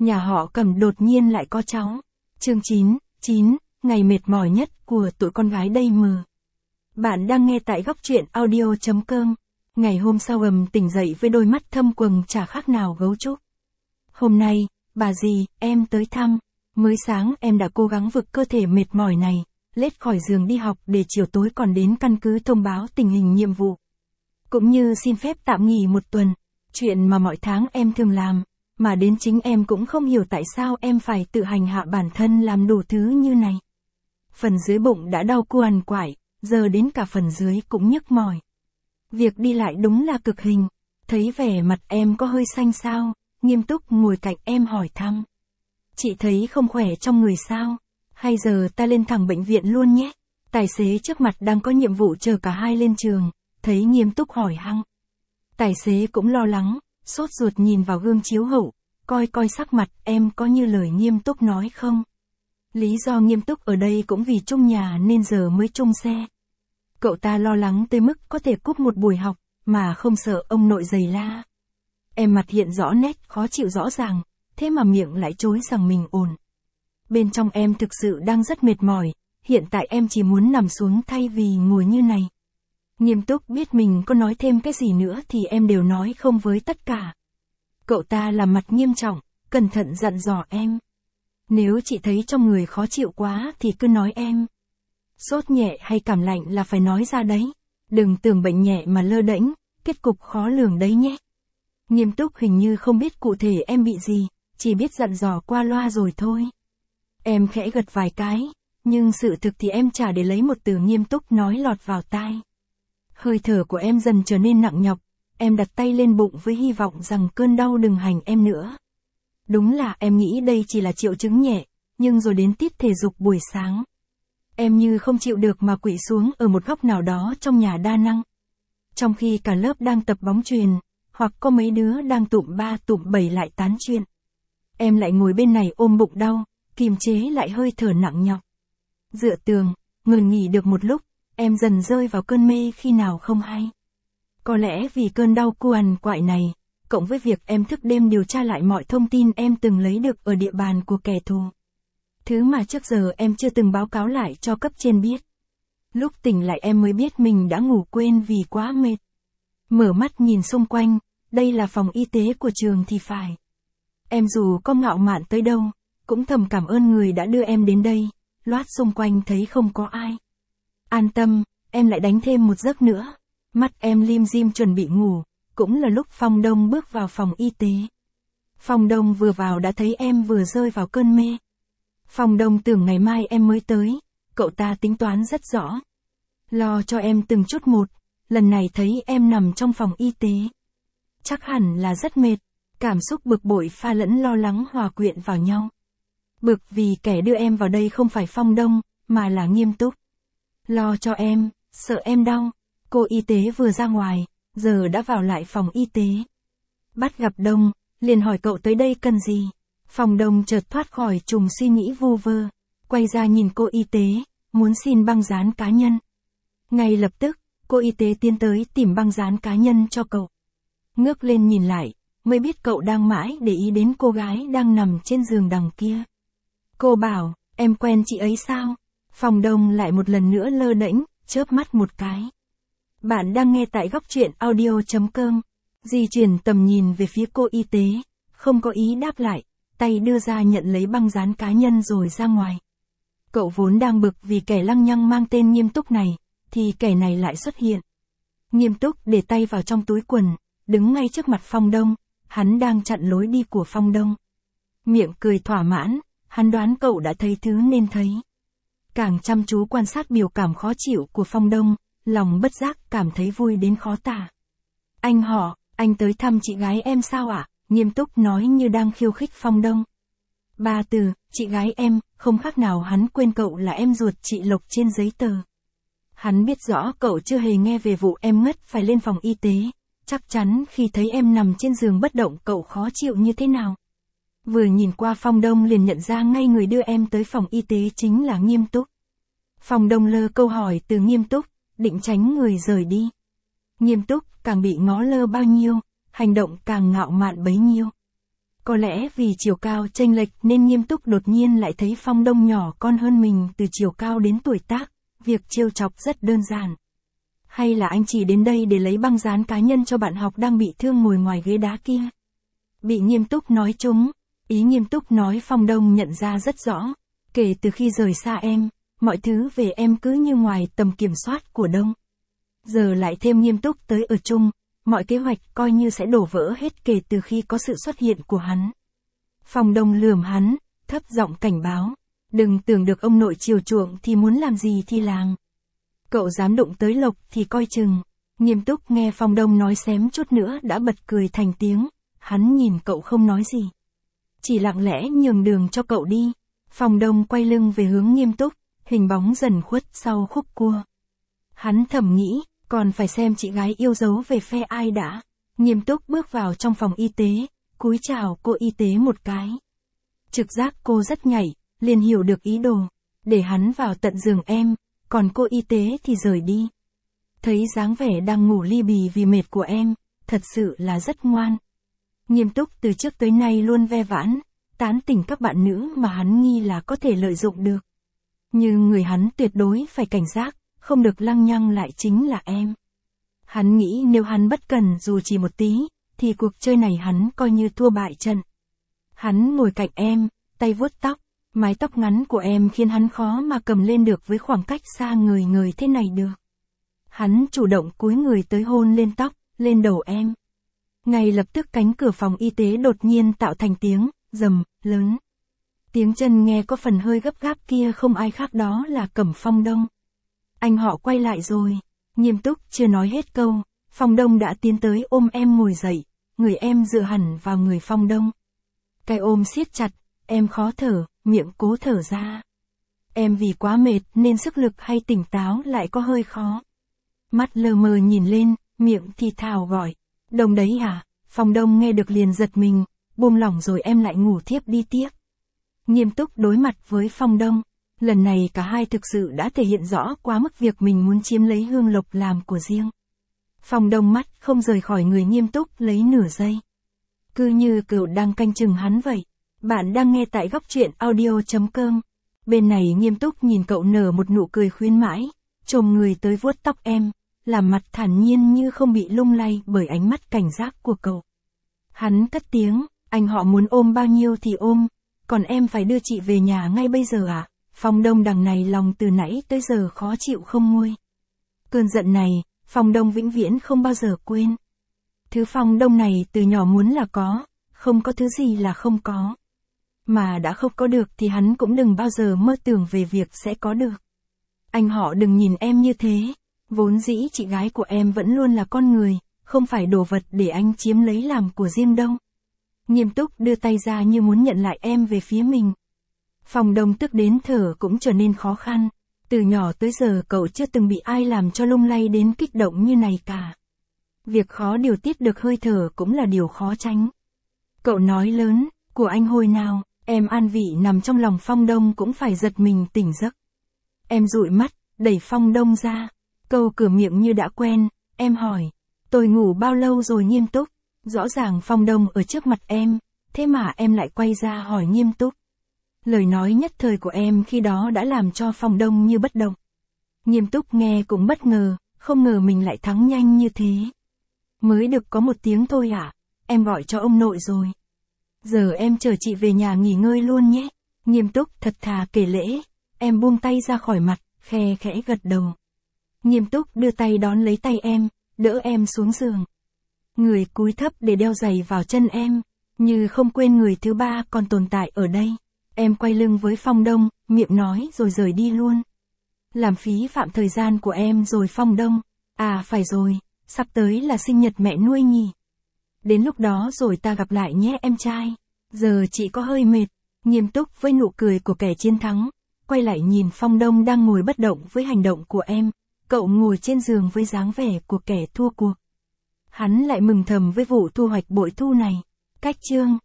nhà họ Cầm đột nhiên lại có cháu. Chương 9, ngày mệt mỏi nhất của tụi con gái đây mờ. Bạn đang nghe tại góc truyện audio.com. Ngày hôm sau tỉnh dậy với đôi mắt thâm quầng chả khác nào gấu trúc. Hôm nay, bà dì, em tới thăm. Mới sáng em đã cố gắng vực cơ thể mệt mỏi này, lết khỏi giường đi học để chiều tối còn đến căn cứ thông báo tình hình nhiệm vụ. Cũng như xin phép tạm nghỉ một tuần, chuyện mà mọi tháng em thường làm, mà đến chính em cũng không hiểu tại sao em phải tự hành hạ bản thân làm đủ thứ như này. Phần dưới bụng đã đau quằn quại, giờ đến cả phần dưới cũng nhức mỏi. Việc đi lại đúng là cực hình, thấy vẻ mặt em có hơi xanh xao, nghiêm túc ngồi cạnh em hỏi thăm. Chị thấy không khỏe trong người sao? Hay giờ ta lên thẳng bệnh viện luôn nhé? Tài xế trước mặt đang có nhiệm vụ chờ cả hai lên trường, thấy nghiêm túc hỏi hăng. Tài xế cũng lo lắng, sốt ruột nhìn vào gương chiếu hậu, coi sắc mặt em có như lời nghiêm túc nói không? Lý do nghiêm túc ở đây cũng vì chung nhà nên giờ mới chung xe. Cậu ta lo lắng tới mức có thể cúp một buổi học, mà không sợ ông nội giày la. Em mặt hiện rõ nét, khó chịu rõ ràng, thế mà miệng lại chối rằng mình ổn. Bên trong em thực sự đang rất mệt mỏi, hiện tại em chỉ muốn nằm xuống thay vì ngồi như này. Nghiêm túc biết mình có nói thêm cái gì nữa thì em đều nói không với tất cả. Cậu ta làm mặt nghiêm trọng, cẩn thận dặn dò em. Nếu chị thấy trong người khó chịu quá thì cứ nói em. Sốt nhẹ hay cảm lạnh là phải nói ra đấy. Đừng tưởng bệnh nhẹ mà lơ đễnh, kết cục khó lường đấy nhé. Nghiêm túc hình như không biết cụ thể em bị gì, chỉ biết dặn dò qua loa rồi thôi. Em khẽ gật vài cái, nhưng sự thực thì em chả để lấy một từ nghiêm túc nói lọt vào tai. Hơi thở của em dần trở nên nặng nhọc, em đặt tay lên bụng với hy vọng rằng cơn đau đừng hành em nữa. Đúng là em nghĩ đây chỉ là triệu chứng nhẹ, nhưng rồi đến tiết thể dục buổi sáng. Em như không chịu được mà quỵ xuống ở một góc nào đó trong nhà đa năng. Trong khi cả lớp đang tập bóng chuyền, hoặc có mấy đứa đang tụm 3 tụm 7 lại tán chuyện. Em lại ngồi bên này ôm bụng đau, kiềm chế lại hơi thở nặng nhọc. Dựa tường, ngừng nghỉ được một lúc, em dần rơi vào cơn mê khi nào không hay. Có lẽ vì cơn đau quằn quại này, cộng với việc em thức đêm điều tra lại mọi thông tin em từng lấy được ở địa bàn của kẻ thù. Thứ mà trước giờ em chưa từng báo cáo lại cho cấp trên biết. Lúc tỉnh lại em mới biết mình đã ngủ quên vì quá mệt. Mở mắt nhìn xung quanh, đây là phòng y tế của trường thì phải. Em dù có ngạo mạn tới đâu, cũng thầm cảm ơn người đã đưa em đến đây, loát xung quanh thấy không có ai. An tâm, em lại đánh thêm một giấc nữa. Mắt em lim dim chuẩn bị ngủ, cũng là lúc Phong Đông bước vào phòng y tế. Phong Đông vừa vào đã thấy em vừa rơi vào cơn mê. Phong Đông tưởng ngày mai em mới tới, cậu ta tính toán rất rõ. Lo cho em từng chút một, lần này thấy em nằm trong phòng y tế. Chắc hẳn là rất mệt, cảm xúc bực bội pha lẫn lo lắng hòa quyện vào nhau. Bực vì kẻ đưa em vào đây không phải Phong Đông, mà là Nghiêm Túc. Lo cho em, sợ em đau. Cô y tế vừa ra ngoài, giờ đã vào lại phòng y tế. Bắt gặp Đông, liền hỏi cậu tới đây cần gì. Phong Đông chợt thoát khỏi trùng suy nghĩ vu vơ, quay ra nhìn cô y tế, muốn xin băng dán cá nhân. Ngay lập tức, cô y tế tiến tới tìm băng dán cá nhân cho cậu. Ngước lên nhìn lại, mới biết cậu đang mãi để ý đến cô gái đang nằm trên giường đằng kia. Cô bảo, em quen chị ấy sao? Phong Đông lại một lần nữa lơ đễnh, chớp mắt một cái. Bạn đang nghe tại góc truyện audio.com. Di chuyển tầm nhìn về phía cô y tế, không có ý đáp lại, tay đưa ra nhận lấy băng dán cá nhân rồi ra ngoài. Cậu vốn đang bực vì kẻ lăng nhăng mang tên Nghiêm Túc này, thì kẻ này lại xuất hiện. Nghiêm Túc để tay vào trong túi quần, đứng ngay trước mặt Phong Đông, hắn đang chặn lối đi của Phong Đông. Miệng cười thỏa mãn, hắn đoán cậu đã thấy thứ nên thấy. Càng chăm chú quan sát biểu cảm khó chịu của Phong Đông, lòng bất giác cảm thấy vui đến khó tả. Anh họ, anh tới thăm chị gái em sao ạ? Nghiêm Túc nói như đang khiêu khích Phong Đông. 3 từ, chị gái em, không khác nào hắn quên cậu là em ruột chị Lộc trên giấy tờ. Hắn biết rõ cậu chưa hề nghe về vụ em ngất phải lên phòng y tế, chắc chắn khi thấy em nằm trên giường bất động cậu khó chịu như thế nào. Vừa nhìn qua Phong Đông liền nhận ra ngay người đưa em tới phòng y tế chính là Nghiêm Túc. Phong Đông lơ câu hỏi từ Nghiêm Túc, định tránh người rời đi. Nghiêm Túc càng bị ngó lơ bao nhiêu, hành động càng ngạo mạn bấy nhiêu. Có lẽ vì chiều cao chênh lệch nên Nghiêm Túc đột nhiên lại thấy Phong Đông nhỏ con hơn mình từ chiều cao đến tuổi tác, việc trêu chọc rất đơn giản. Hay là anh chỉ đến đây để lấy băng dán cá nhân cho bạn học đang bị thương ngồi ngoài ghế đá kia? Bị Nghiêm Túc nói trúng, ý Nghiêm Túc nói Phong Đông nhận ra rất rõ, kể từ khi rời xa em, mọi thứ về em cứ như ngoài tầm kiểm soát của Đông. Giờ lại thêm Nghiêm Túc tới ở chung, mọi kế hoạch coi như sẽ đổ vỡ hết kể từ khi có sự xuất hiện của hắn. Phong Đông lườm hắn, thấp giọng cảnh báo, đừng tưởng được ông nội chiều chuộng thì muốn làm gì thì làm. Cậu dám đụng tới Lộc thì coi chừng. Nghiêm Túc nghe Phong Đông nói xém chút nữa đã bật cười thành tiếng, hắn nhìn cậu không nói gì. Chỉ lặng lẽ nhường đường cho cậu đi. Phong Đông quay lưng về hướng Nghiêm Túc, hình bóng dần khuất sau khúc cua. Hắn thầm nghĩ, còn phải xem chị gái yêu dấu về phe ai đã. Nghiêm Túc bước vào trong phòng y tế, cúi chào cô y tế một cái. Trực giác cô rất nhạy, liền hiểu được ý đồ, để hắn vào tận giường em, còn cô y tế thì rời đi. Thấy dáng vẻ đang ngủ li bì vì mệt của em, thật sự là rất ngoan. Nghiêm Túc từ trước tới nay luôn ve vãn, tán tỉnh các bạn nữ mà hắn nghi là có thể lợi dụng được. Nhưng người hắn tuyệt đối phải cảnh giác, không được lăng nhăng lại chính là em. Hắn nghĩ nếu hắn bất cần dù chỉ một tí, thì cuộc chơi này hắn coi như thua bại trận. Hắn ngồi cạnh em, tay vuốt tóc, mái tóc ngắn của em khiến hắn khó mà cầm lên được với khoảng cách xa người thế này được. Hắn chủ động cúi người tới hôn lên tóc, lên đầu em. Ngay lập tức cánh cửa phòng y tế đột nhiên tạo thành tiếng rầm lớn. Tiếng chân nghe có phần hơi gấp gáp kia không ai khác đó là Cẩm Phong Đông. Anh họ quay lại rồi. Nghiêm Túc chưa nói hết câu, Phong Đông đã tiến tới ôm em ngồi dậy, người em dựa hẳn vào người Phong Đông. Cái ôm siết chặt, em khó thở, miệng cố thở ra. Em vì quá mệt nên sức lực hay tỉnh táo lại có hơi khó. Mắt lờ mờ nhìn lên, miệng thì thào gọi. Đông đấy hả? Phong Đông nghe được liền giật mình, buông lỏng rồi em lại ngủ thiếp đi tiếp. Nghiêm Túc đối mặt với Phong Đông. Lần này cả hai thực sự đã thể hiện rõ quá mức việc mình muốn chiếm lấy Hương Lộc làm của riêng. Phong Đông mắt không rời khỏi người Nghiêm Túc lấy nửa giây. Cứ như cậu đang canh chừng hắn vậy. Bạn đang nghe tại góc truyện audio.com. Bên này Nghiêm Túc nhìn cậu nở một nụ cười khuyến mãi, chồm người tới vuốt tóc em, làm mặt thản nhiên như không bị lung lay bởi ánh mắt cảnh giác của cậu. Hắn cất tiếng, anh họ muốn ôm bao nhiêu thì ôm, còn em phải đưa chị về nhà ngay bây giờ à? Phong Đông đằng này lòng từ nãy tới giờ khó chịu không nguôi. Cơn giận này, Phong Đông vĩnh viễn không bao giờ quên. Thứ Phong Đông này từ nhỏ muốn là có, không có thứ gì là không có. Mà đã không có được thì hắn cũng đừng bao giờ mơ tưởng về việc sẽ có được. Anh họ đừng nhìn em như thế, vốn dĩ chị gái của em vẫn luôn là con người, không phải đồ vật để anh chiếm lấy làm của riêng đâu. Nghiêm Túc đưa tay ra như muốn nhận lại em về phía mình. Phong Đông tức đến thở cũng trở nên khó khăn. Từ nhỏ tới giờ cậu chưa từng bị ai làm cho lung lay đến kích động như này cả. Việc khó điều tiết được hơi thở cũng là điều khó tránh. Cậu nói lớn, của anh hồi nào, em an vị nằm trong lòng Phong Đông cũng phải giật mình tỉnh giấc. Em dụi mắt, đẩy Phong Đông ra. Câu cửa miệng như đã quen, em hỏi, tôi ngủ bao lâu rồi Nghiêm Túc? Rõ ràng Phong Đông ở trước mặt em, thế mà em lại quay ra hỏi Nghiêm Túc. Lời nói nhất thời của em khi đó đã làm cho Phong Đông như bất động. Nghiêm Túc nghe cũng bất ngờ, không ngờ mình lại thắng nhanh như thế. Mới được có một tiếng thôi à, em gọi cho ông nội rồi. Giờ em chờ chị về nhà nghỉ ngơi luôn nhé. Nghiêm Túc thật thà kể lễ, em buông tay ra khỏi mặt, khe khẽ gật đầu. Nghiêm Túc đưa tay đón lấy tay em, đỡ em xuống giường. Người cúi thấp để đeo giày vào chân em, như không quên người thứ ba còn tồn tại ở đây. Em quay lưng với Phong Đông, miệng nói rồi rời đi luôn. Làm phí phạm thời gian của em rồi Phong Đông. À phải rồi, sắp tới là sinh nhật mẹ nuôi nhỉ. Đến lúc đó rồi ta gặp lại nhé em trai. Giờ chị có hơi mệt. Nghiêm Túc với nụ cười của kẻ chiến thắng. Quay lại nhìn Phong Đông đang ngồi bất động với hành động của em. Cậu ngồi trên giường với dáng vẻ của kẻ thua cuộc. Hắn lại mừng thầm với vụ thu hoạch bội thu này. Cách chương